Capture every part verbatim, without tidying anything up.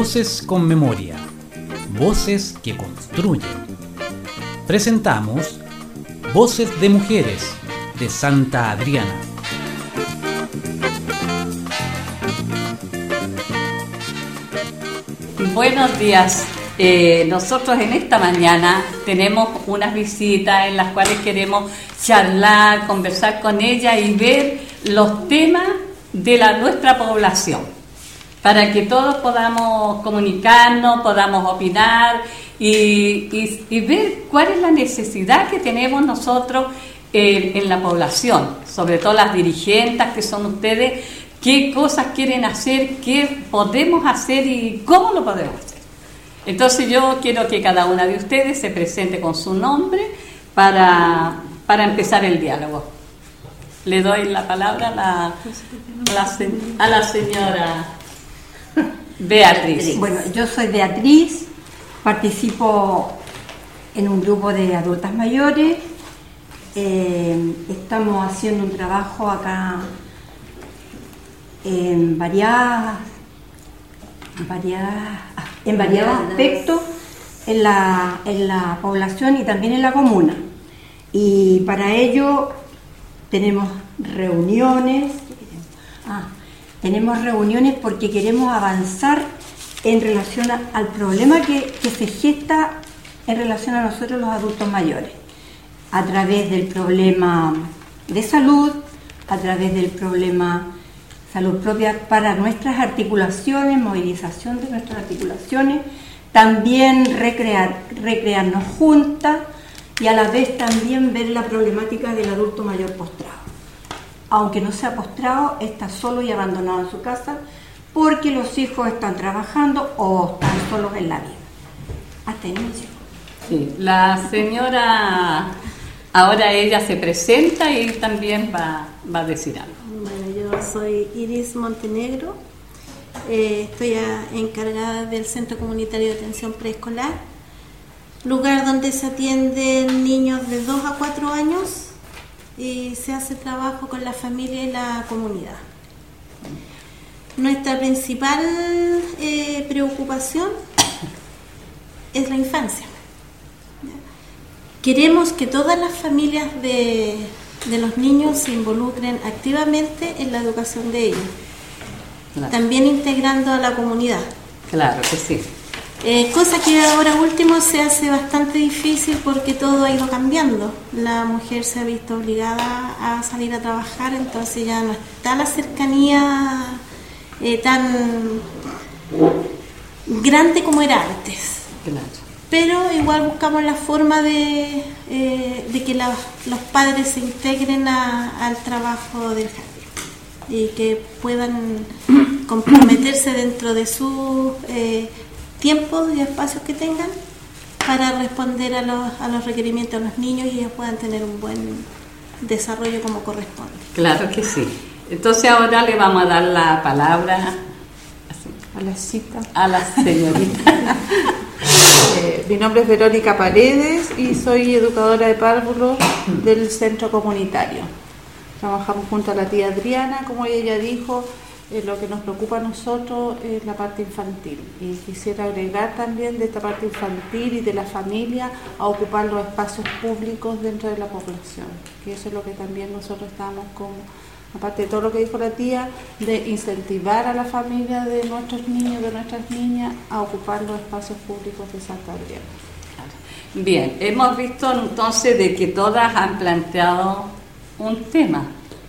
Voces con memoria, voces que construyen. Presentamos Voces de Mujeres de Santa Adriana. Buenos días. Eh, nosotros en esta mañana tenemos unas visitas en las cuales queremos charlar, conversar con ella y ver los temas de la, nuestra población, para que todos podamos comunicarnos, podamos opinar y, y, y ver cuál es la necesidad que tenemos nosotros eh, en la población, sobre todo las dirigentes que son ustedes, qué cosas quieren hacer, qué podemos hacer y cómo lo podemos hacer. Entonces yo quiero que cada una de ustedes se presente con su nombre para, para empezar el diálogo. Le doy la palabra a la, a la, a la señora Beatriz. Bueno, yo soy Beatriz, participo en un grupo de adultas mayores. Eh, estamos haciendo un trabajo acá en varias, varias, en variados aspectos en la, en la población y también en la comuna. Y para ello tenemos reuniones. Ah, Tenemos reuniones porque queremos avanzar en relación a, al problema que, que se gesta en relación a nosotros los adultos mayores, a través del problema de salud, a través del problema salud propia para nuestras articulaciones, movilización de nuestras articulaciones, también recrear, recrearnos juntas y a la vez también ver la problemática del adulto mayor postrado. Aunque no sea postrado, está solo y abandonado en su casa porque los hijos están trabajando o están solos en la vida. Hasta ahí me llego. Sí, la señora, ahora ella se presenta y también va, va a decir algo. Bueno, yo soy Iris Montenegro, eh, estoy a, encargada del Centro Comunitario de Atención Preescolar, lugar donde se atienden niños de dos a cuatro años y se hace trabajo con la familia y la comunidad. Nuestra principal eh, preocupación es la infancia. Queremos que todas las familias de, de los niños se involucren activamente en la educación de ellos, claro. También integrando a la comunidad. Claro que sí. Eh, cosa que ahora último se hace bastante difícil porque todo ha ido cambiando. La mujer se ha visto obligada a salir a trabajar, entonces ya no está la cercanía eh, tan grande como era antes. Claro. Pero igual buscamos la forma de, eh, de que la, los padres se integren a, al trabajo del jardín y que puedan comprometerse dentro de sus eh, tiempos y espacios que tengan para responder a los, a los requerimientos de los niños y ellos puedan tener un buen desarrollo como corresponde. Claro que sí. Entonces ahora le vamos a dar la palabra a la cita a la señorita. eh, mi nombre es Verónica Paredes y soy educadora de párvulos del centro comunitario. Trabajamos junto a la tía Adriana, como ella dijo. Eh, lo que nos preocupa a nosotros es la parte infantil y quisiera agregar también de esta parte infantil y de la familia a ocupar los espacios públicos dentro de la población, que eso es lo que también nosotros estamos como, aparte de todo lo que dijo la tía, de incentivar a la familia de nuestros niños, de nuestras niñas a ocupar los espacios públicos de Santa Adriana. Bien, hemos visto entonces de que todas han planteado un tema.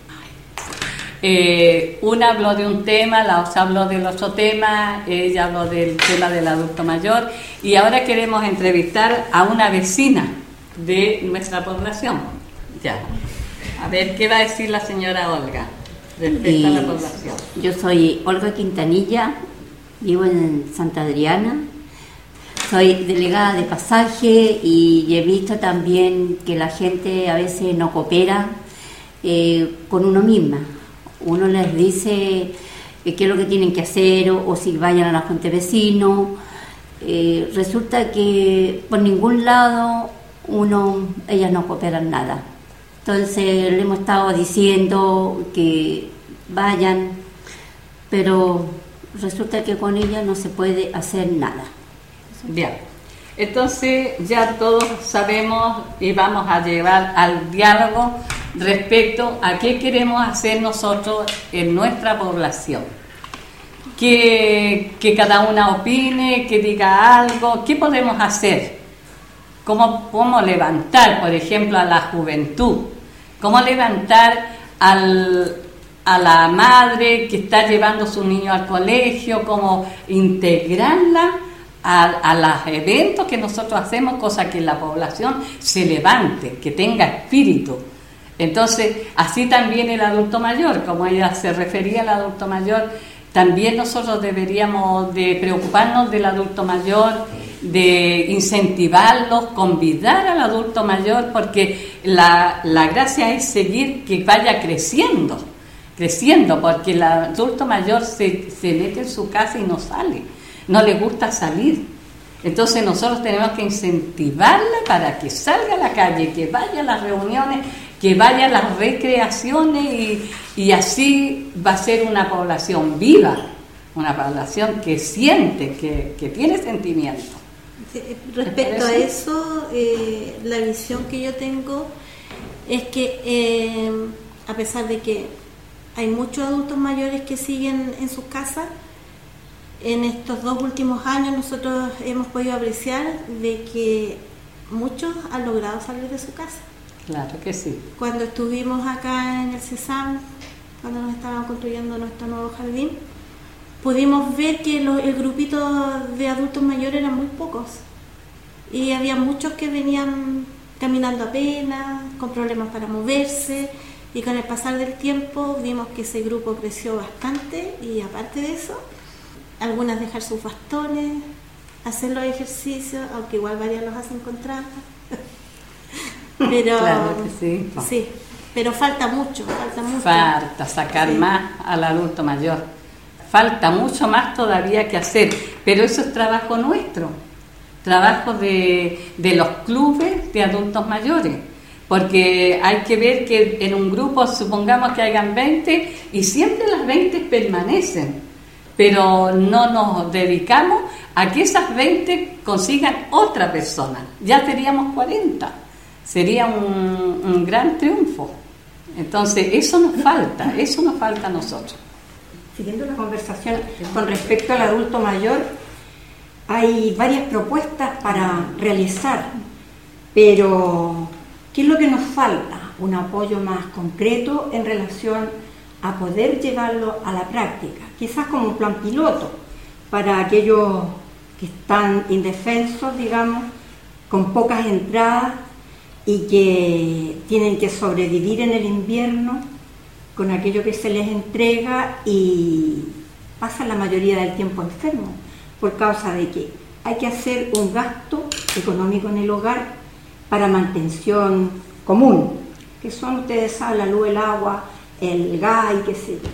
Eh, una habló de un tema, la otra habló del otro tema, ella habló del tema del adulto mayor y ahora queremos entrevistar a una vecina de nuestra población. Ya. A ver, ¿qué va a decir la señora Olga respecto y a la población? Yo soy Olga Quintanilla, vivo en Santa Adriana, soy delegada de pasaje y he visto también que la gente a veces no coopera eh, con uno misma. Uno les dice qué es lo que tienen que hacer o, o si vayan a la junta de vecinos. Eh, resulta que por ningún lado uno, ellas no cooperan nada. Entonces le hemos estado diciendo que vayan, pero resulta que con ella no se puede hacer nada. Bien, entonces ya todos sabemos y vamos a llevar al diálogo respecto a qué queremos hacer nosotros en nuestra población. Que, que cada una opine, que diga algo, ¿qué podemos hacer? ¿Cómo, cómo levantar, por ejemplo, a la juventud? ¿Cómo levantar al, a la madre que está llevando a su niño al colegio? ¿Cómo integrarla a, a los eventos que nosotros hacemos, cosa que la población se levante, que tenga espíritu? Entonces, así también el adulto mayor, como ella se refería al adulto mayor, también nosotros deberíamos de preocuparnos del adulto mayor, de incentivarlos, convidar al adulto mayor, porque la, la gracia es seguir que vaya creciendo, creciendo, porque el adulto mayor se, se mete en su casa y no sale, no le gusta salir. Entonces nosotros tenemos que incentivarla para que salga a la calle, que vaya a las reuniones, que vaya a las recreaciones y, y así va a ser una población viva, una población que siente, que, que tiene sentimiento. Respecto a eso, eh, la visión que yo tengo es que eh, a pesar de que hay muchos adultos mayores que siguen en sus casas, en estos dos últimos años nosotros hemos podido apreciar de que muchos han logrado salir de su casa. Claro que sí. Cuando estuvimos acá en el CESAM, cuando nos estaban construyendo nuestro nuevo jardín, pudimos ver que lo, el grupito de adultos mayores eran muy pocos y había muchos que venían caminando apenas, con problemas para moverse, y con el pasar del tiempo vimos que ese grupo creció bastante, y aparte de eso, algunas dejar sus bastones, hacer los ejercicios, aunque igual varias los hacen con trampa. Pero claro que sí. Sí, pero falta mucho, falta mucho. Falta sacar sí. más al adulto mayor. Falta mucho más todavía que hacer, pero eso es trabajo nuestro, trabajo de, de los clubes de adultos mayores, porque hay que ver que en un grupo, supongamos que hayan veinte, y siempre las veinte permanecen, pero no nos dedicamos a que esas veinte consigan otra persona, ya seríamos cuarenta. Sería un, un gran triunfo. Entonces, eso nos falta, eso nos falta a nosotros. Siguiendo la conversación con respecto al adulto mayor, hay varias propuestas para realizar, pero ¿qué es lo que nos falta? Un apoyo más concreto en relación a poder llevarlo a la práctica, quizás como un plan piloto para aquellos que están indefensos, digamos, con pocas entradas, y que tienen que sobrevivir en el invierno con aquello que se les entrega y pasan la mayoría del tiempo enfermos por causa de que hay que hacer un gasto económico en el hogar para mantención común, que son, ustedes saben, la luz, el agua, el gas y qué sé yo.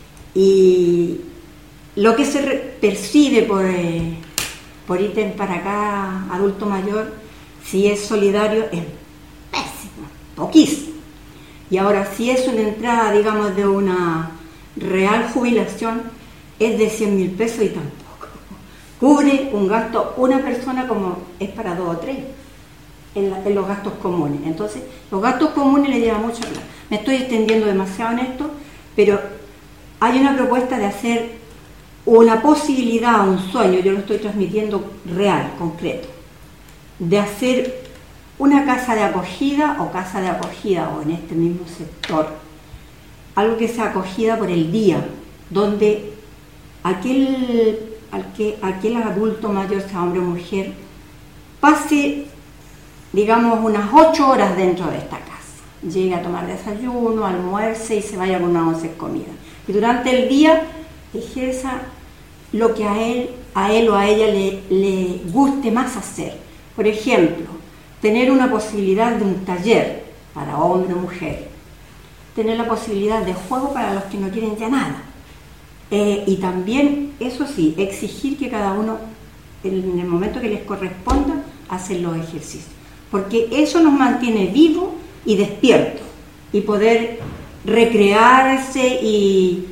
Y lo que se percibe por, eh, por ítem para acá, adulto mayor, si es solidario, es pésimo, poquísimo. Y ahora, si es una entrada, digamos, de una real jubilación, es de cien mil pesos y tampoco cubre un gasto una persona como es para dos o tres en, la, en los gastos comunes. Entonces, los gastos comunes le llevan mucho. Me estoy extendiendo demasiado en esto, pero hay una propuesta de hacer una posibilidad, un sueño, yo lo estoy transmitiendo real, concreto, de hacer una casa de acogida o casa de acogida o en este mismo sector, algo que sea acogida por el día, donde aquel, aquel, aquel adulto mayor, sea hombre o mujer, pase, digamos, unas ocho horas dentro de esta casa, llegue a tomar desayuno, almuerce y se vaya con una once de comida, y durante el día ejerza lo que a él, a él o a ella le, le guste más hacer. Por ejemplo, tener una posibilidad de un taller para hombre o mujer, tener la posibilidad de juego para los que no quieren ya nada, eh, y también, eso sí, exigir que cada uno en el momento que les corresponda hacen los ejercicios, porque eso nos mantiene vivos y despiertos, y poder recrearse y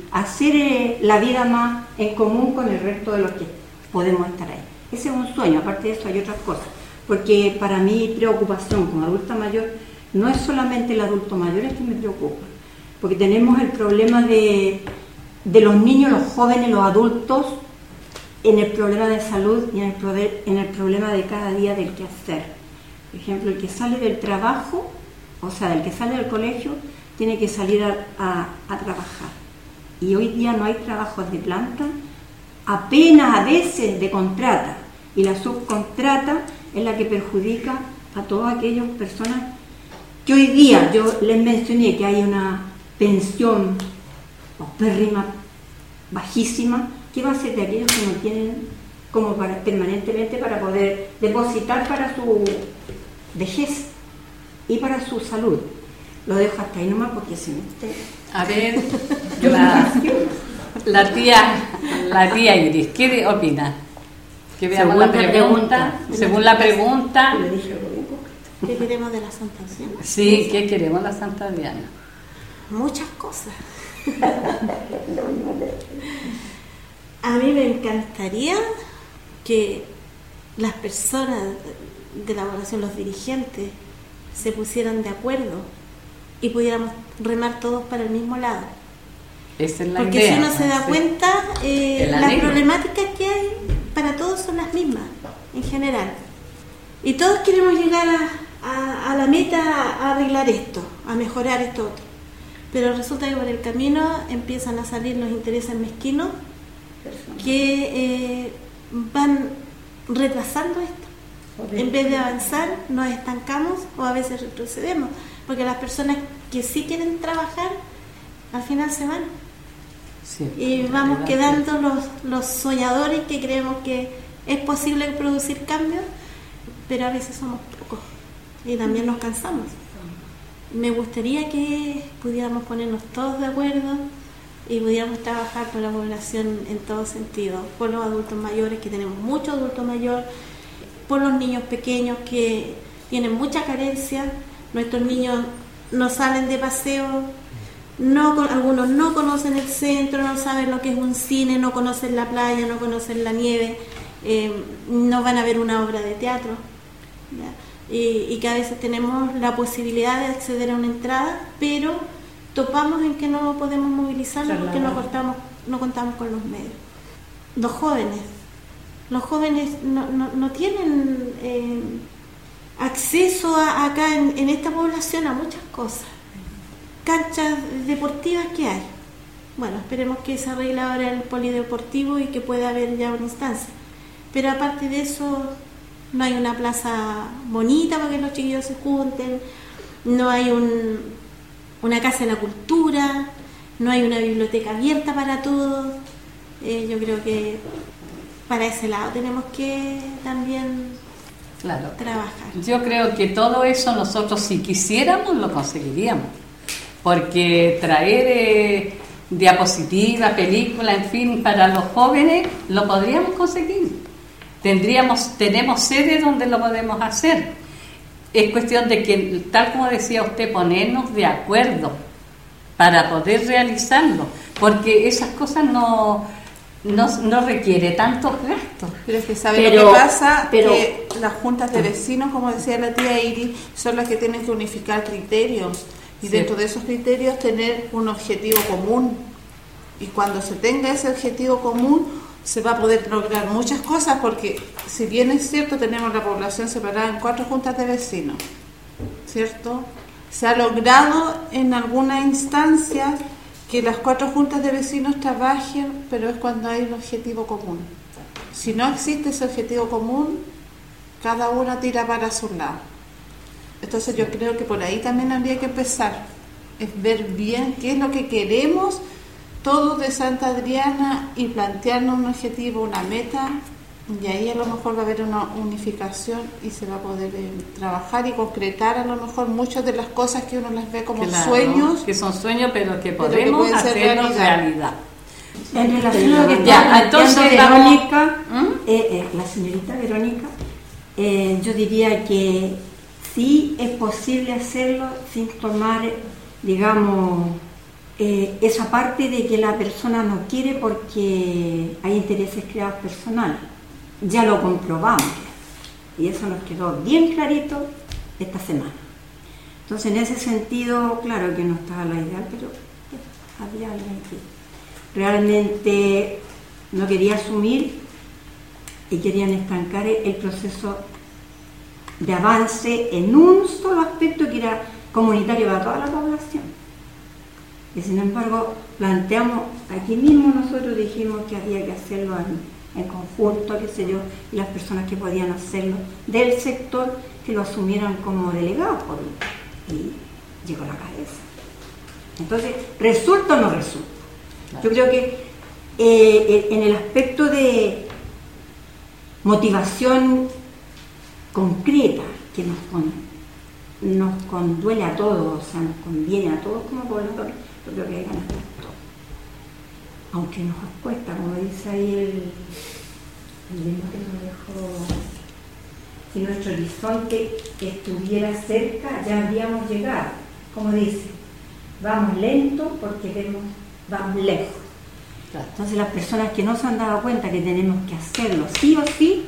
hacer eh, la vida más en común con el resto de los que podemos estar ahí. Ese es un sueño, aparte de eso hay otras cosas, porque para mi preocupación como adulta mayor no es solamente el adulto mayor el que me preocupa, porque tenemos el problema de, de los niños, los jóvenes, los adultos, en el problema de salud y en el, poder, en el problema de cada día del quehacer. Por ejemplo, el que sale del trabajo, o sea, el que sale del colegio, tiene que salir a, a, a trabajar. Y hoy día no hay trabajos de planta, apenas a veces de contrata, y la subcontrata es la que perjudica a todas aquellas personas que hoy día, yo les mencioné que hay una pensión paupérrima, bajísima. ¿Qué va a hacer de aquellos que no tienen como para, permanentemente para poder depositar para su vejez y para su salud? Lo dejo hasta ahí nomás porque se me esté... A ver, la, la tía la tía Iris, ¿qué opina? Que veamos Según la pregunta, pregunta. según la pregunta, Le dije algo bien poco. ¿Qué queremos de la Santa Diana? sí, ¿qué queremos la Santa Diana? Muchas cosas. A mí me encantaría que las personas de la población, los dirigentes, se pusieran de acuerdo y pudiéramos remar todos para el mismo lado. Esa es la Porque idea, si uno se da sí. cuenta, eh, El las anhelo. problemáticas que hay para todos son las mismas, en general. Y todos queremos llegar a, a, a la meta, a arreglar esto, a mejorar esto otro. Pero resulta que por el camino empiezan a salir los intereses mezquinos que eh, van retrasando esto. En vez de avanzar, nos estancamos o a veces retrocedemos, porque las personas que sí quieren trabajar, al final se van. Sí, Y vamos quedando los, los soñadores que creemos que es posible producir cambios, pero a veces somos pocos y también nos cansamos. Me gustaría que pudiéramos ponernos todos de acuerdo y pudiéramos trabajar por la población en todo sentido, por los adultos mayores, que tenemos muchos adultos mayores, por los niños pequeños que tienen mucha carencia. Nuestros niños no salen de paseo, no, algunos no conocen el centro, no saben lo que es un cine, no conocen la playa, no conocen la nieve, eh, no van a ver una obra de teatro, ¿ya? Y, y que a veces tenemos la posibilidad de acceder a una entrada, pero topamos en que no podemos movilizarnos porque no contamos, no contamos con los medios. Los jóvenes, los jóvenes no, no, no tienen eh, acceso a, acá en, en esta población a muchas cosas. Canchas deportivas que hay. Bueno, esperemos que se arregle ahora el polideportivo y que pueda haber ya una instancia. Pero aparte de eso, no hay una plaza bonita para que los chiquillos se junten, no hay un, una casa de la cultura, no hay una biblioteca abierta para todos. Eh, yo creo que para ese lado tenemos que también claro. trabajar. Yo creo que todo eso nosotros, si quisiéramos, lo conseguiríamos. Porque traer eh, diapositivas, películas, en fin, para los jóvenes, lo podríamos conseguir. Tendríamos, tenemos sedes donde lo podemos hacer. Es cuestión de que, tal como decía usted, ponernos de acuerdo para poder realizarlo. Porque esas cosas no, no, no requiere tantos gastos. Pero es que sabe Pero- lo que pasa, pero- que las juntas de vecinos, como decía la tía Iris, son las que tienen que unificar criterios y Sí. dentro de esos criterios tener un objetivo común. Y cuando se tenga ese objetivo común se va a poder lograr muchas cosas, porque si bien es cierto tenemos la población separada en cuatro juntas de vecinos, ¿cierto? Se ha logrado en alguna instancia que las cuatro juntas de vecinos trabajen, pero es cuando hay un objetivo común. Si no existe ese objetivo común, cada una tira para su lado. Entonces yo creo que por ahí también habría que empezar, es ver bien qué es lo que queremos todos de Santa Adriana y plantearnos un objetivo, una meta, y ahí a lo mejor va a haber una unificación y se va a poder eh, trabajar y concretar a lo mejor muchas de las cosas que uno las ve como Claro, sueños. que son sueños, pero que que podemos pueden ser hacerlos realidad. realidad. En relación a lo que Ya, está entonces planteando vamos- Verónica, ¿Mm? eh, eh, la señorita Verónica, eh, yo diría que sí es posible hacerlo sin tomar, digamos, eh, esa parte de que la persona no quiere porque hay intereses creados personales. Ya lo comprobamos y eso nos quedó bien clarito esta semana. Entonces, en ese sentido, claro que no estaba la ideal, pero pues, había alguien que realmente no quería asumir y querían estancar el proceso de avance en un solo aspecto que era comunitario para toda la población. Y sin embargo, planteamos, aquí mismo nosotros dijimos que había que hacerlo en, en conjunto, qué sé yo, y las personas que podían hacerlo del sector que lo asumieran como delegados por mí. Y llegó a la cabeza. Entonces, ¿resulta o no resulta? Yo creo que eh, en el aspecto de motivación concreta que nos, con, nos conduele a todos, o sea, nos conviene a todos como pobladores, yo creo que hay ganas de todo. Aunque nos cuesta, como dice ahí el, el lema que nos dejó, si nuestro horizonte estuviera cerca, ya habríamos llegado. Como dice, vamos lento porque vemos, vamos lejos. Entonces las personas que no se han dado cuenta que tenemos que hacerlo sí o sí,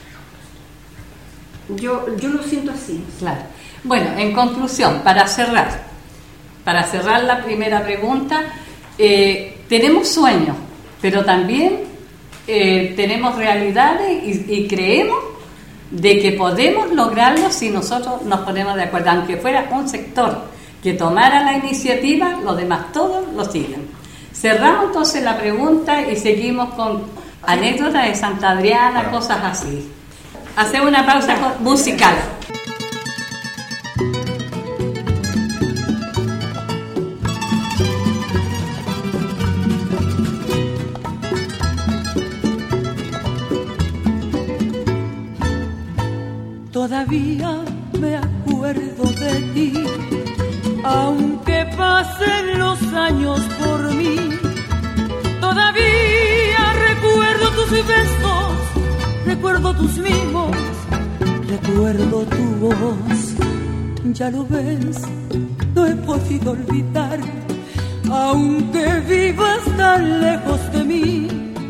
yo, yo lo siento así. Claro. Bueno, en conclusión, para cerrar, para cerrar la primera pregunta, eh, tenemos sueños, pero también eh, tenemos realidades y, y creemos de que podemos lograrlo si nosotros nos ponemos de acuerdo. Aunque fuera un sector que tomara la iniciativa, los demás todos lo siguen. Cerramos entonces la pregunta y seguimos con anécdotas de Santa Adriana, claro, cosas así. Hacemos una pausa musical. Todavía me acuerdo de ti, aunque pasen los años por mí. Todavía recuerdo tus besos, recuerdo tus mimos, recuerdo tu voz. Ya lo ves, no he podido olvidar, aunque vivas tan lejos de mí.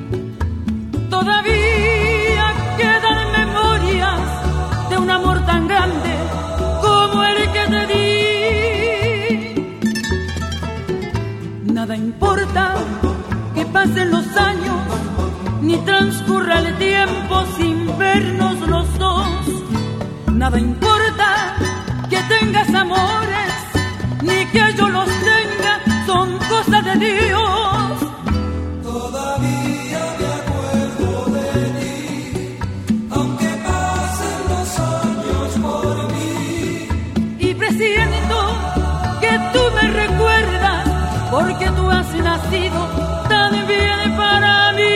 Todavía quedan memorias de un amor tan grande como el que te di. Nada importa que pasen los años, ni transcurra el tiempo sin vernos los dos. Nada importa que tengas amores, ni que yo los tenga, son cosas de Dios. Todavía me acuerdo de ti, aunque pasen los años por mí. Y presiento que tú me recuerdas, porque tú has nacido tan bien para mí.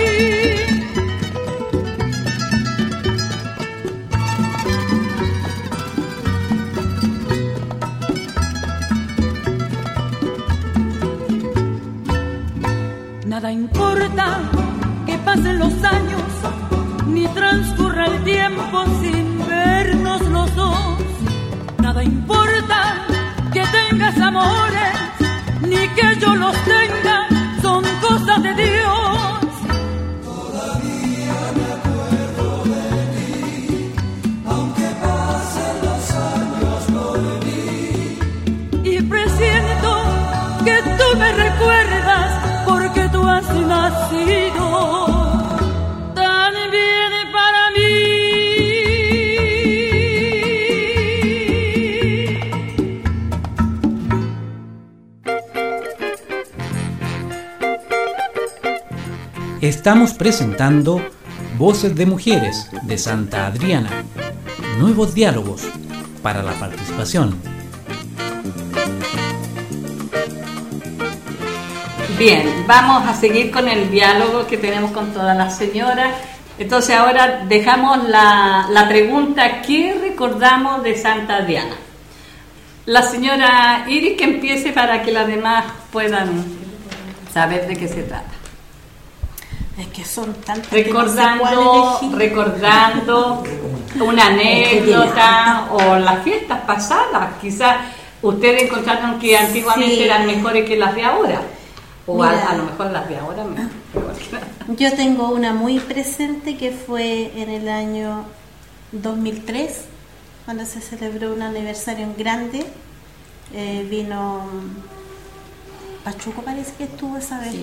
Nada importa que pasen los años, ni transcurra el tiempo sin vernos los dos. Nada importa que tengas amores, ni que yo los tenga, son cosas de Dios. Todavía me acuerdo de ti, aunque pasen los años por mí. Y presiento que tú me recuerdas, porque tú has nacido tan bien para mí. Estamos presentando Voces de Mujeres de Santa Adriana, nuevos diálogos para la participación. Bien, vamos a seguir con el diálogo que tenemos con todas las señoras. Entonces ahora dejamos la, la pregunta, ¿qué recordamos de Santa Adriana? La señora Iris que empiece para que las demás puedan saber de qué se trata. Es que son tantas Recordando, que no sé cuál elegir. recordando una anécdota o las fiestas pasadas, quizás ¿Ustedes encontraron que antiguamente Sí. eran mejores que las de ahora? O a, Mira. a lo mejor las de ahora mejor que las- Yo tengo una muy presente que fue en el año dos mil tres, cuando se celebró un aniversario en grande. Eh, vino mm, Pachuco, parece que estuvo esa vez.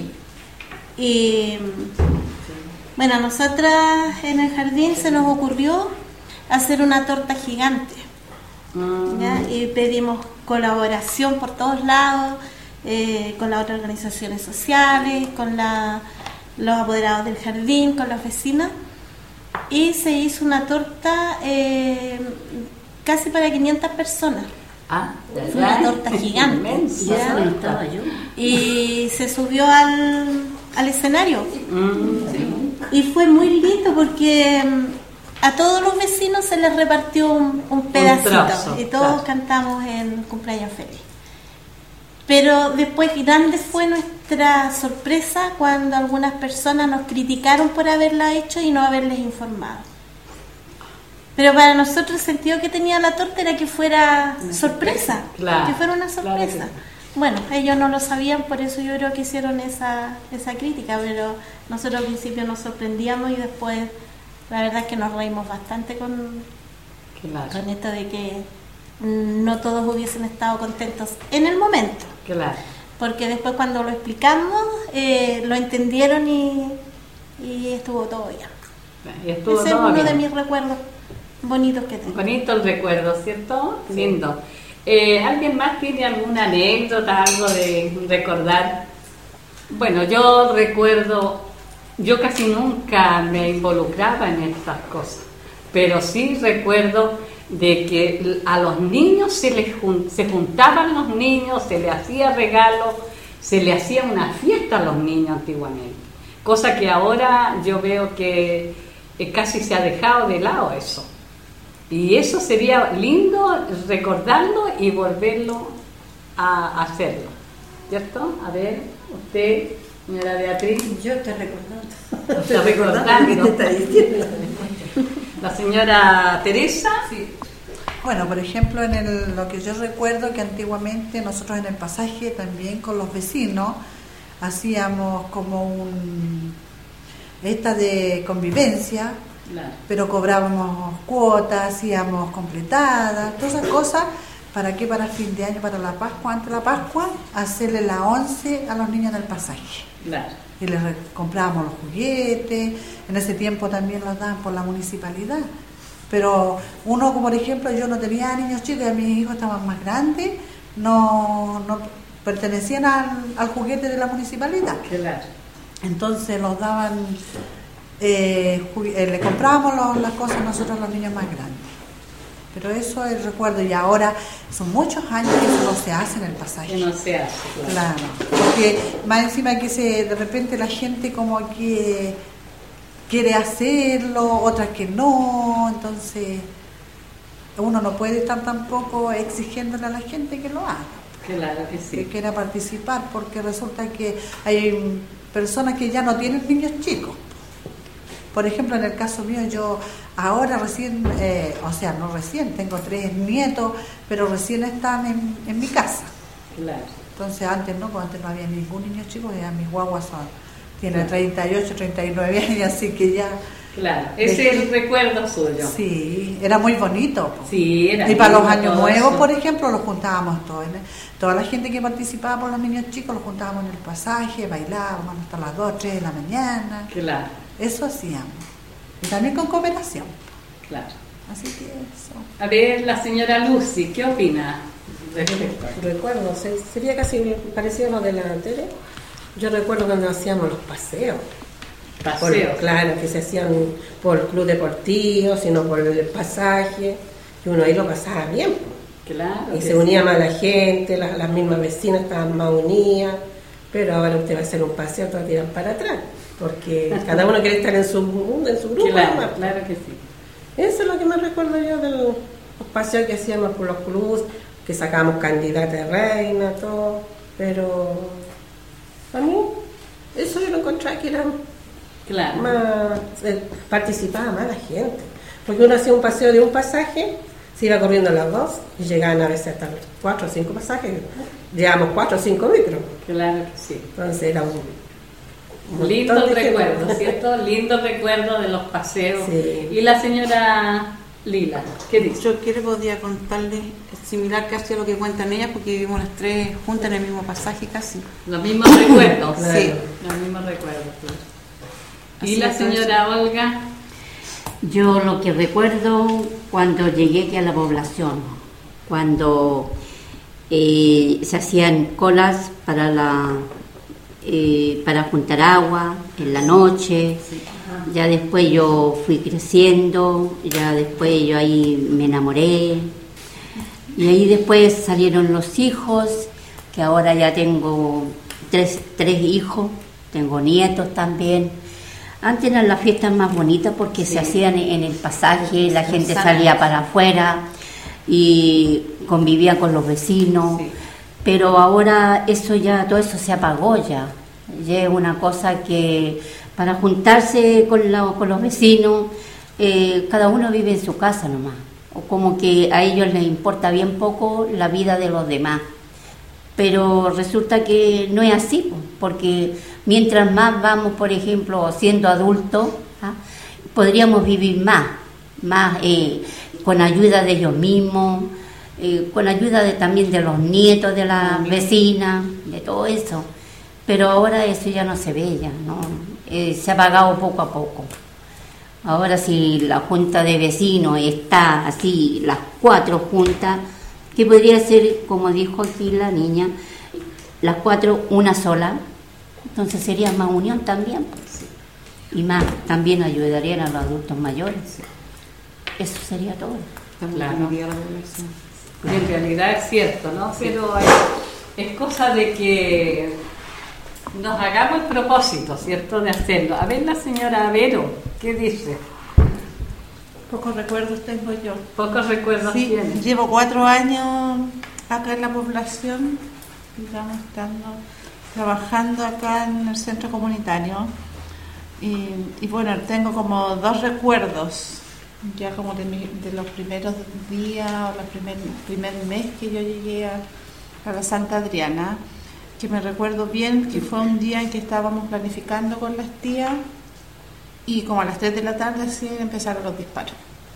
Y mm, bueno, a nosotras en el jardín se nos ocurrió hacer una torta gigante. ¿Ya? Y pedimos colaboración por todos lados, eh, con las otras organizaciones sociales, con la, los apoderados del jardín, con los vecinos, y se hizo una torta eh, casi para quinientas personas. Ah, Fue una torta gigante. Inmensa. Ya sabes, estaba yo. Y se subió al, al escenario. Mm, Y fue muy lindo porque mm, a todos los vecinos se les repartió un, un pedacito trozo, y todos claro. cantamos en cumpleaños feliz. Pero después grande fue nuestra sorpresa cuando algunas personas nos criticaron por haberla hecho y no haberles informado. Pero para nosotros el sentido que tenía la torta era que fuera sorpresa, Claro, que fuera una claro sorpresa. que sí. Bueno, ellos no lo sabían, por eso yo creo que hicieron esa, esa crítica, pero nosotros al principio nos sorprendíamos y después la verdad es que nos reímos bastante con, claro, con esto de que mm, no todos hubiesen estado contentos en el momento, claro. porque después cuando lo explicamos eh, lo entendieron y, y estuvo todo bien. Y estuvo Ese es todo uno bien. de mis recuerdos bonitos que tengo. Bonito el recuerdo, ¿cierto? Lindo. Eh, ¿Alguien más tiene alguna anécdota, algo de recordar? Bueno, yo recuerdo, yo casi nunca me involucraba en estas cosas, pero sí recuerdo de que a los niños se les jun- se juntaban los niños, se les hacía regalos, se le hacía una fiesta a los niños antiguamente, cosa que ahora yo veo que eh, casi se ha dejado de lado eso. Y eso sería lindo recordarlo y volverlo a hacerlo, ¿cierto? A ver, usted, señora Beatriz. Yo estoy recordando. Está recordando. ¿Qué te está diciendo? La señora Teresa. Bueno, por ejemplo, en el- lo que yo recuerdo que antiguamente nosotros en el pasaje también con los vecinos hacíamos como un esta de convivencia, Claro. pero cobrábamos cuotas, hacíamos completadas, todas esas cosas. ¿Para qué? Para el fin de año, para la Pascua, antes de la Pascua, hacerle la once a los niños del pasaje. Claro. Y les re- comprábamos los juguetes, en ese tiempo también los daban por la municipalidad. Pero uno, como por ejemplo, yo no tenía niños chicos, ya mis hijos estaban más grandes, no, no pertenecían al, al juguete de la municipalidad. Claro. Entonces los daban, eh, ju- eh, le comprábamos los- las cosas nosotros a los niños más grandes. Pero eso es el recuerdo, y ahora son muchos años que eso no se hace en el pasaje. Que no se hace. Claro, porque más encima que se, de repente la gente como que quiere hacerlo, otras que no, entonces uno no puede estar tampoco exigiéndole a la gente que lo haga, Claro que que sí. quiera participar, porque resulta que hay personas que ya no tienen niños chicos. Por ejemplo, en el caso mío, yo ahora recién, eh, o sea, no recién, tengo tres nietos, pero recién están en, en mi casa. Claro. Entonces antes no, pues antes no había ningún niño chico, ya mis guaguas son, tienen treinta y ocho, treinta y nueve años, así que ya, Claro. Ese es el recuerdo suyo. sí, era muy bonito. po. Sí, era Y para los lindo años todo nuevos, eso. por ejemplo, los juntábamos todos. ¿no? Toda la gente que participaba por los niños chicos, los juntábamos en el pasaje, bailábamos hasta las dos, tres de la mañana. Claro, Eso hacíamos. Y también con cooperación. claro. Así que eso. A ver, la señora Lucy, ¿qué opina respecto? Recuerdo, se- sería casi parecido a lo de la anterior. Yo recuerdo cuando hacíamos los paseos. Por- Paseo. claro, que se hacían por club deportivo, sino por el pasaje. Y uno ahí lo pasaba bien. Claro. Y que se sí. unía más la gente, las, las mismas vecinas estaban más unidas. Pero ahora usted va a hacer un paseo, todos tiran para atrás. Porque cada uno quiere estar en su mundo, en su grupo. Claro, nomás. claro que sí. Eso es lo que me recuerdo yo de los paseos que hacíamos por los clubes, que sacábamos candidatas de reina, todo. Pero a mí, eso yo lo encontré que era Claro. más, eh, participaba más la gente. Porque uno hacía un paseo de un pasaje, se iba corriendo a las dos y llegaban a veces hasta los cuatro o cinco pasajes. Llevamos cuatro o cinco metros. Claro que sí. Entonces era un, un lindo montón de recuerdo, gente. ¿cierto? Lindo recuerdo de los paseos. Sí. Y la señora Lila, ¿qué dice? Yo quiero podría contarles similar casi a lo que cuentan ellas, porque vivimos las tres juntas en el mismo pasaje casi. Los mismos recuerdos. Sí. Los mismos recuerdos. Claro. ¿Y Así la es, señora Olga? Yo lo que recuerdo cuando llegué aquí a la población, cuando eh, se hacían colas para la eh, para juntar agua en la noche, ya después yo fui creciendo, ya después yo ahí me enamoré, y ahí después salieron los hijos, que ahora ya tengo tres, tres hijos, tengo nietos también. Antes eran las fiestas más bonitas porque Sí. se hacían en el pasaje, la gente Sana. salía para afuera y convivía con los vecinos, Sí. pero ahora eso ya, todo eso se apagó ya. Ya es una cosa que para juntarse con, la- con los vecinos, eh, cada uno vive en su casa nomás, o como que a ellos les importa bien poco la vida de los demás. Pero resulta que no es así, po, porque mientras más vamos, por ejemplo, siendo adultos, ¿ah? podríamos vivir más, más eh, con ayuda de ellos mismos, eh, con ayuda de, también de los nietos de las vecinas, de todo eso. Pero ahora eso ya no se ve, ya, ¿no? Eh, se ha apagado poco a poco. Ahora si la junta de vecinos está así, las cuatro juntas, que podría ser, como dijo aquí la niña, las cuatro una sola, entonces sería más unión también, pues. Y más, también ayudarían a los adultos mayores. Eso sería todo. Claro. En realidad es cierto, ¿no? Pero es, es cosa de que nos hagamos el propósito, ¿cierto? De hacerlo. A ver la señora Vero, ¿qué dice? Pocos recuerdos tengo yo. Pocos recuerdos Sí, tiene. llevo cuatro años acá en la población, digamos, estando, trabajando acá en el centro comunitario. Y, y bueno, tengo como dos recuerdos, ya como de, mi- de los primeros días o el primer, primer mes que yo llegué a, a la Santa Adriana, que me recuerdo bien que fue un día en que estábamos planificando con las tías y como a las tres de la tarde así empezaron los disparos.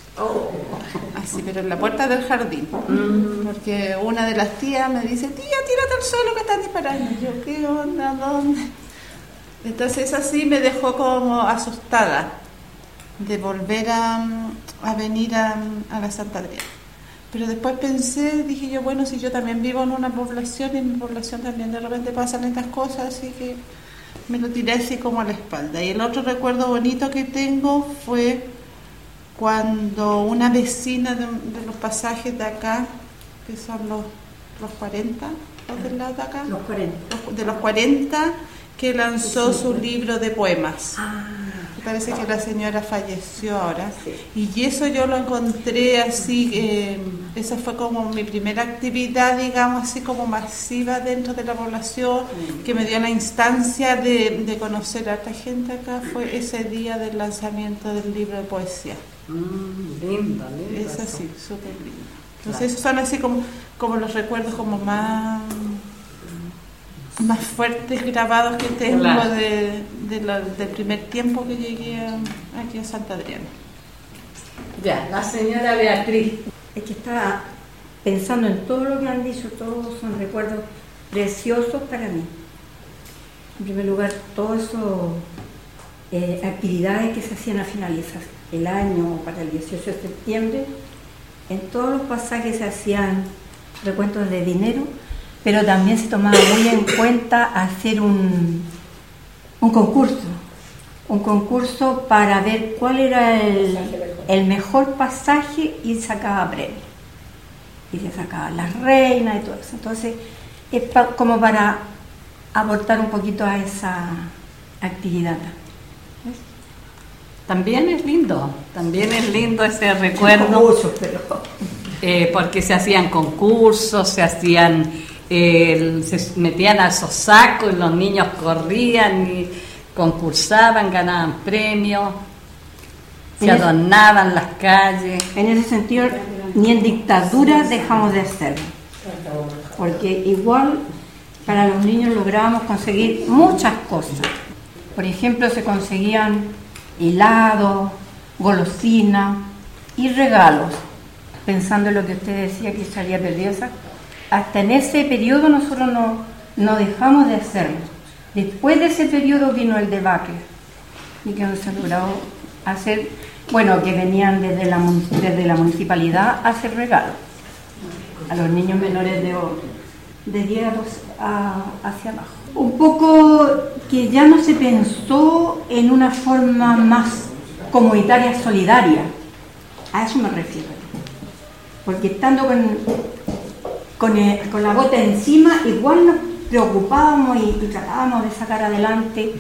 Así, pero en la puerta del jardín. Porque una de las tías me dice, tía, tírate al suelo que están disparando. Y yo, ¿qué onda? ¿Dónde? Entonces así me dejó como asustada de volver a, a venir a, a la Santa Adriana. Pero después pensé, dije yo, bueno, si yo también vivo en una población y en mi población también de repente pasan estas cosas, así que me lo tiré así como a la espalda. Y el otro recuerdo bonito que tengo fue cuando una vecina de, de los pasajes de acá, que son los, los cuarenta, los del lado de acá, Los cuarenta. los- de los cuarenta, que lanzó su libro de poemas. Ah, Me parece que la señora falleció ahora. Y eso yo lo encontré así, eh, esa fue como mi primera actividad, digamos, así como masiva dentro de la población, que me dio la instancia de, de conocer a esta gente acá, fue ese día del lanzamiento del libro de poesía. Mm, lindo, lindo. Es eso. así, súper lindo. Entonces esos son así como, como los recuerdos como más, más fuertes grabados que tengo Claro. de, de la- del primer tiempo que llegué a- aquí a Santa Adriana. Ya, la señora Beatriz. es que estaba pensando en todo lo que han dicho, todos son recuerdos preciosos para mí. En primer lugar, todas esas eh, actividades que se hacían a finalizar el año para el dieciocho de septiembre, en todos los pasajes se hacían recuentos de dinero, pero también se tomaba muy en cuenta hacer un, un concurso, un concurso para ver cuál era el, el mejor pasaje y sacaba premios. Y se sacaban las reinas y todo eso. Entonces, es pa- como para aportar un poquito a esa actividad. También es lindo, también es lindo ese recuerdo. Muchos, pero eh, porque se hacían concursos, se hacían, eh, se metían a esos sacos y los niños corrían y concursaban, ganaban premios, se En ese- adornaban las calles. en ese sentido, ni en dictadura dejamos de hacerlo. Porque igual para los niños lográbamos conseguir muchas cosas. Por ejemplo, se conseguían helados, golosinas y regalos. Pensando en lo que usted decía que salía perdida, hasta en ese periodo nosotros no, no dejamos de hacerlo. Después de ese periodo vino el debacle y que no se logró hacer, bueno, que venían desde la, desde la municipalidad a hacer regalos a los niños menores de, de diez a, hacia abajo. Un poco que ya no se pensó en una forma más comunitaria solidaria, a eso me refiero, porque estando con, con, el, con la bota encima igual nos preocupábamos y, y tratábamos de sacar adelante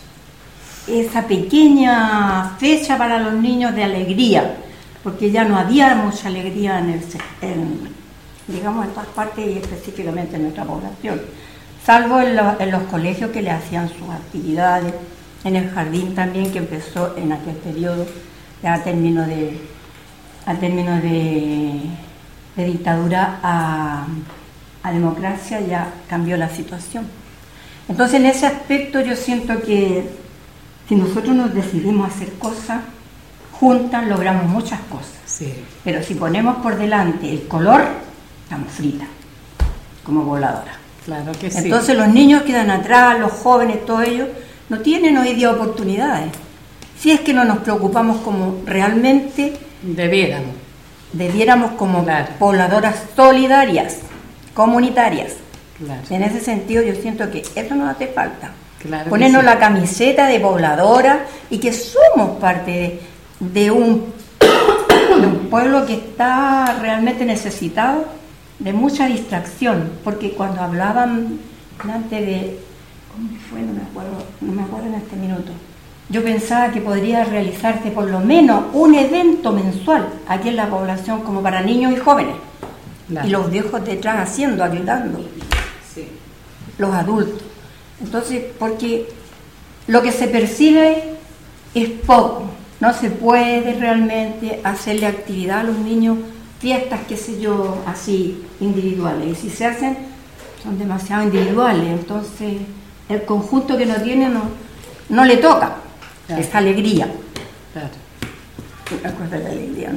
esa pequeña fecha para los niños de alegría, porque ya no había mucha alegría en, el, en, digamos, en todas partes y específicamente en nuestra población, salvo en, lo, en los colegios que le hacían sus actividades, en el jardín también, que empezó en aquel periodo, ya a término de, a término de, de dictadura a, a democracia, ya cambió la situación. Entonces, en ese aspecto yo siento que si nosotros nos decidimos a hacer cosas juntas, logramos muchas cosas. Sí. Pero si ponemos por delante el color, estamos fritas, como voladoras. Claro que sí. Entonces los niños quedan atrás, los jóvenes, todos ellos, no tienen hoy día oportunidades. Si es que no nos preocupamos como realmente debiéramos, debiéramos como claro. pobladoras solidarias, comunitarias. Claro. En ese sentido yo siento que eso nos hace falta. Claro, ponernos sí. la camiseta de pobladora y que somos parte de, de, un, de un pueblo que está realmente necesitado de mucha distracción, porque cuando hablaban antes de, ¿cómo fue? No me acuerdo, no me acuerdo en este minuto. Yo pensaba que podría realizarse por lo menos un evento mensual aquí en la población como para niños y jóvenes, claro. Y los viejos detrás haciendo, ayudando, sí. Los adultos. Entonces, porque lo que se percibe es poco, no se puede realmente hacerle actividad a los niños, fiestas, qué sé yo, así, individuales. Y si se hacen, son demasiado individuales, entonces el conjunto que no tiene no, no le toca, claro. Esa alegría. Claro. Una cosa de la alegría,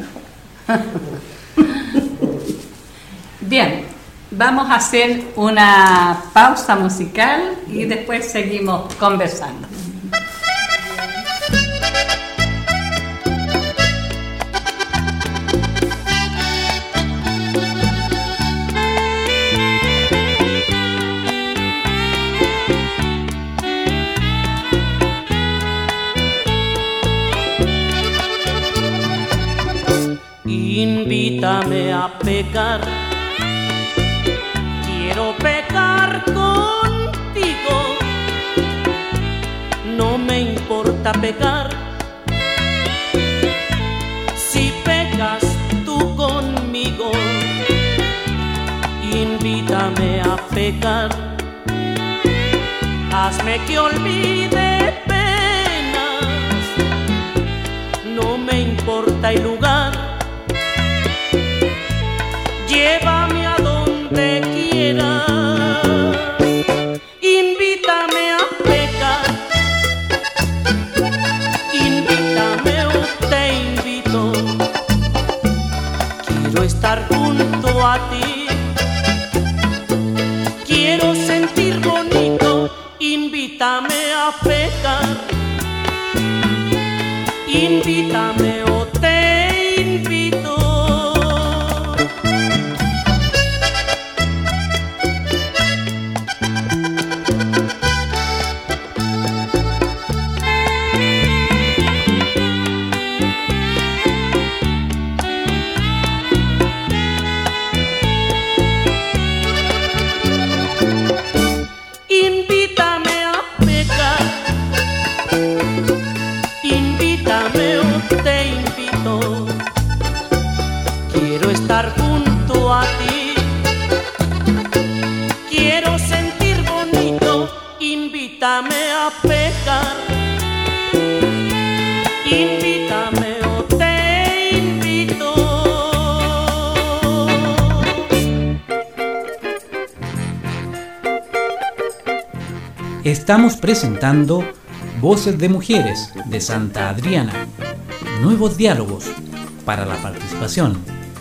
¿no? Bien. Vamos a hacer una pausa musical y después seguimos conversando. Invítame a pecar. Quiero pecar contigo, no me importa pecar. Si pecas tú conmigo, invítame a pecar. Hazme que olvide penas, no me importa el lugar. Llévame a donde quieras, invítame a pecar, invítame o te invito. Quiero estar junto a ti, quiero sentir bonito, invítame a pecar, invítame o te invito. Invítame a pecar, invítame o te Estamos presentando Voces de Mujeres de Santa Adriana. Nuevos diálogos para la participación.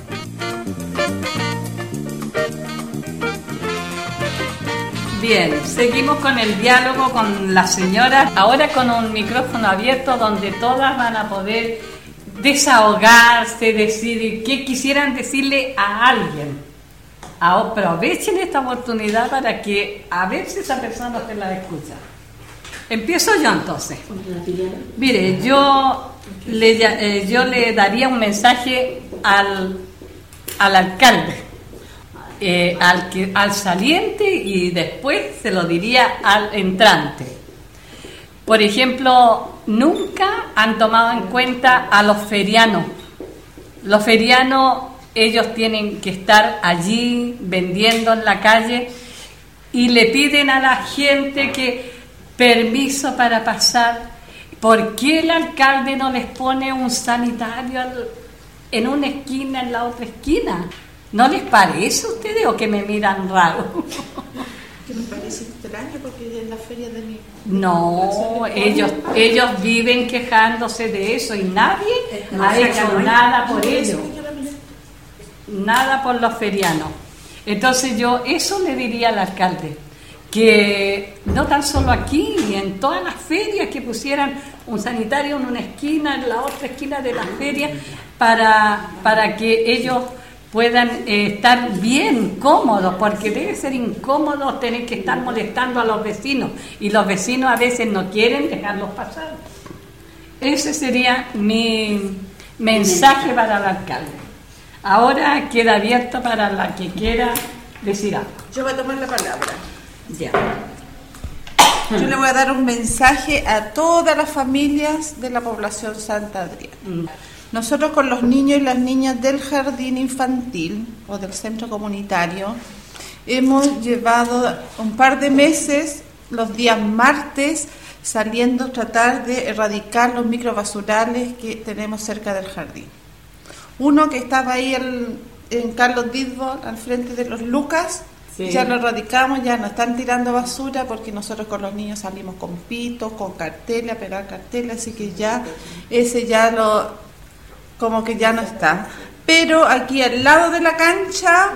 Bien, seguimos con el diálogo con las señoras, ahora con un micrófono abierto donde todas van a poder desahogarse, decir qué quisieran decirle a alguien. Aprovechen esta oportunidad para que a ver si esa persona se la escucha. Empiezo yo entonces. Mire, yo le, eh, yo le daría un mensaje al, al alcalde, eh, al, que, al saliente, y después se lo diría al entrante. Por ejemplo, nunca han tomado en cuenta a los ferianos. Los ferianos, ellos tienen que estar allí vendiendo en la calle y le piden a la gente que permiso para pasar. ¿Por qué el alcalde no les pone un sanitario en una esquina, en la otra esquina? ¿No les parece a ustedes o que me miran raro? Que me parece extraño porque en la feria de mi... No, ellos ellos viven quejándose de eso y nadie No, ha o sea, hecho no hay- nada por ello. Nada por los ferianos. Entonces yo eso le diría al alcalde, que no tan solo aquí, en todas las ferias que pusieran un sanitario en una esquina, en la otra esquina de la feria, para, para que ellos puedan eh, estar bien cómodos, porque debe ser incómodo tener que estar molestando a los vecinos, y los vecinos a veces no quieren dejarlos pasar. Ese sería mi mensaje para el alcalde. Ahora queda abierto para la que quiera decir algo. Yo voy a tomar la palabra. Ya. Yo le voy a dar un mensaje a todas las familias de la población Santa Adriana. Mm. Nosotros con los niños y las niñas del jardín infantil o del centro comunitario hemos llevado un par de meses, los días martes, saliendo a tratar de erradicar los microbasurales que tenemos cerca del jardín. Uno que estaba ahí el, en Carlos Didbol, al frente de los Lucas, sí. Ya lo erradicamos, ya no están tirando basura porque nosotros con los niños salimos con pitos, con carteles, a pegar carteles, así que ya ese ya lo, como que ya no está. Pero aquí al lado de la cancha,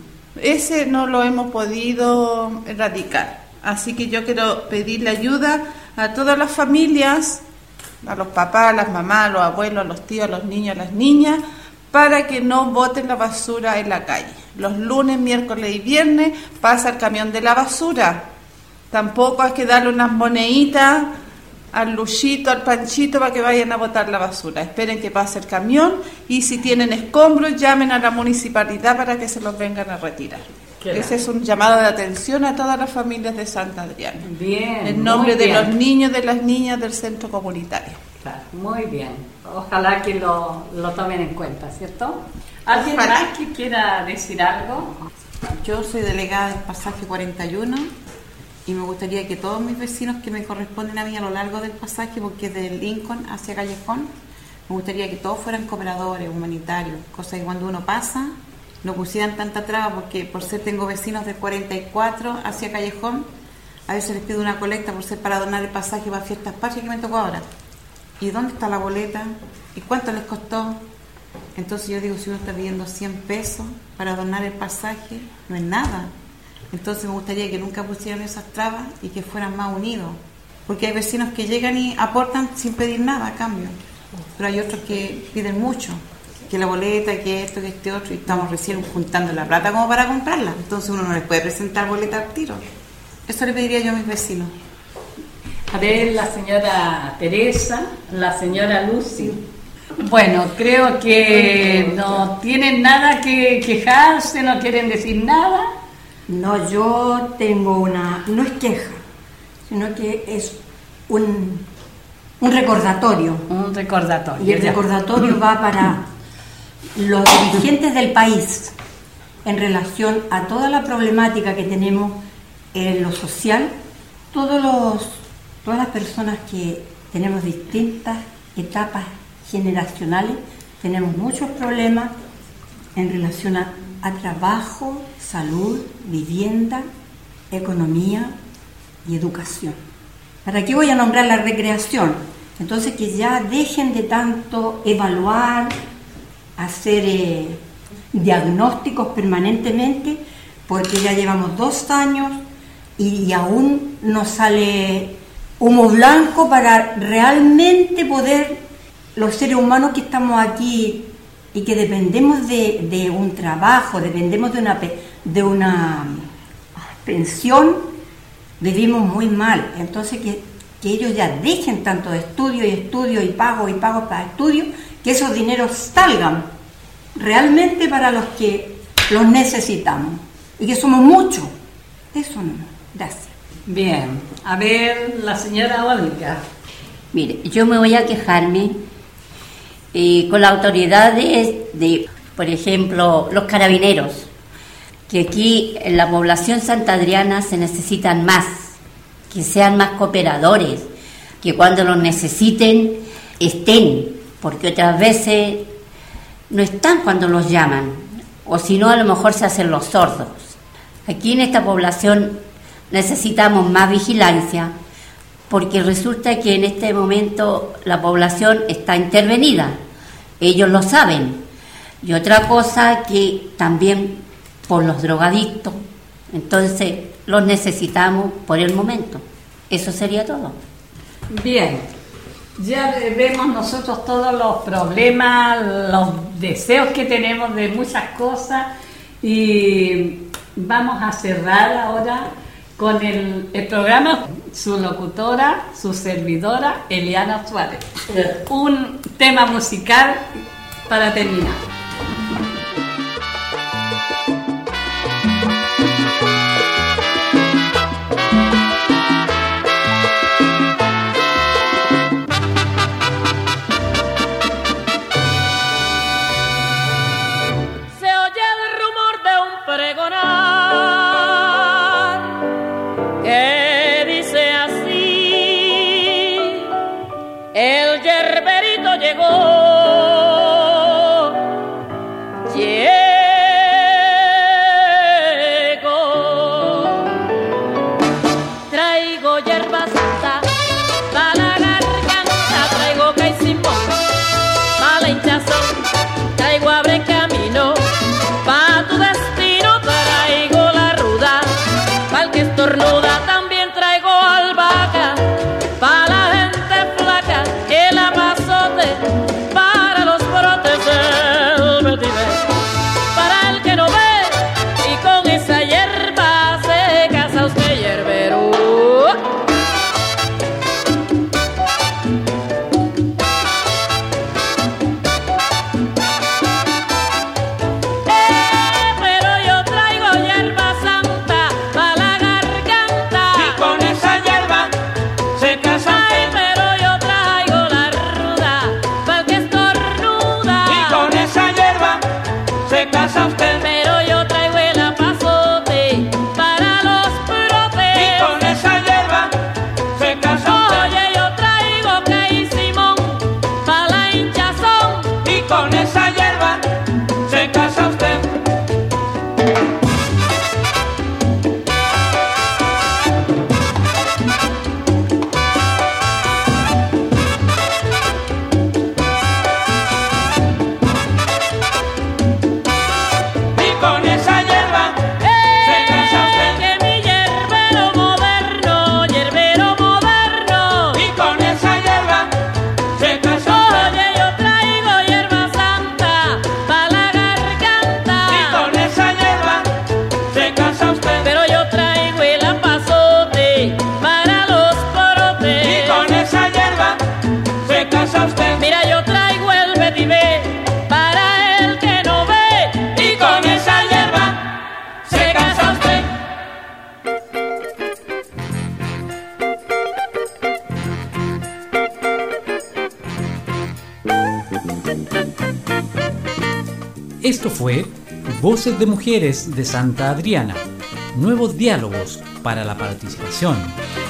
ese no lo hemos podido erradicar. Así que yo quiero pedirle ayuda a todas las familias, a los papás, a las mamás, a los abuelos, a los tíos, a los niños, a las niñas, para que no boten la basura en la calle. Los lunes, miércoles y viernes pasa el camión de la basura. Tampoco hay que darle unas moneditas al Luchito, al Panchito para que vayan a botar la basura. Esperen que pase el camión y si tienen escombros llamen a la municipalidad para que se los vengan a retirar. Claro. Ese es un llamado de atención a todas las familias de Santa Adriana. Bien. En nombre muy de bien. los niños, de las niñas del centro comunitario. Claro, muy bien. Ojalá que lo, lo tomen en cuenta, ¿cierto? ¿Alguien Ojalá. más que quiera decir algo? Yo soy delegada del pasaje cuarenta y uno y me gustaría que todos mis vecinos que me corresponden a mí a lo largo del pasaje, porque es de Lincoln hacia Callejón, me gustaría que todos fueran cooperadores, humanitarios, cosa que cuando uno pasa no pusieran tanta traba, porque por ser tengo vecinos del cuarenta y cuatro hacia Callejón, a veces les pido una colecta por ser para donar el pasaje para fiestas patrias que me tocó ahora. ¿Y dónde está la boleta? ¿Y cuánto les costó? Entonces yo digo, si uno está pidiendo cien pesos para donar el pasaje, no es nada. Entonces me gustaría que nunca pusieran esas trabas y que fueran más unidos. Porque hay vecinos que llegan y aportan sin pedir nada a cambio. Pero hay otros que piden mucho. Que la boleta, que esto, que este otro. Y estamos recién juntando la plata como para comprarla. Entonces uno no les puede presentar boleta al tiro. Eso le pediría yo a mis vecinos. A ver, la señora Teresa, la señora Lucy. Bueno, creo que no tienen nada que quejarse, no quieren decir nada. No, yo tengo una, no es queja, sino que es un, un recordatorio. Un recordatorio. Y el ya. recordatorio va para los dirigentes del país en relación a toda la problemática que tenemos en lo social, todos los, todas las personas que tenemos distintas etapas generacionales, tenemos muchos problemas en relación a, a trabajo, salud, vivienda, economía, y educación. ¿Para qué voy a nombrar la recreación? Entonces que ya dejen de tanto evaluar, hacer eh, diagnósticos permanentemente, porque ya llevamos dos años y, y aún no sale humo blanco para realmente poder, los seres humanos que estamos aquí y que dependemos de, de un trabajo, dependemos de una, de una pensión, vivimos muy mal. Entonces que, que ellos ya dejen tanto de estudio y estudio y pago y pago para estudio, que esos dineros salgan realmente para los que los necesitamos y que somos muchos. Eso no. Gracias. Bien, a ver, la señora Olga. Mire, yo me voy a quejarme eh, con las autoridades de, por ejemplo, los carabineros, que aquí en la población santandriana se necesitan más, que sean más cooperadores, que cuando los necesiten estén, porque otras veces no están cuando los llaman, o si no a lo mejor se hacen los sordos. Aquí en esta población necesitamos más vigilancia, porque resulta que en este momento la población está intervenida, ellos lo saben, y otra cosa que también por los drogadictos, entonces los necesitamos por el momento. Eso sería todo. Bien, ya vemos nosotros todos los problemas, los deseos que tenemos de muchas cosas, y vamos a cerrar ahora con el, el programa, su locutora, su servidora, Eliana Suárez. Un tema musical para terminar. También traigo albahaca para la gente flaca, el amazote para los brotes del vetiver, para el que no ve, y con esa hierba se casa usted hierbero. Pero yo traigo el apazote para los brotes. Y con esa hierba se casa usted. Oye, yo traigo Kay Simón para la hinchazón. Y con esa hierba se casa usted. Mira, yo traigo el vetiver para el que no ve, y con esa hierba se casa usted. Esto fue Voces de Mujeres de Santa Adriana, nuevos diálogos para la participación.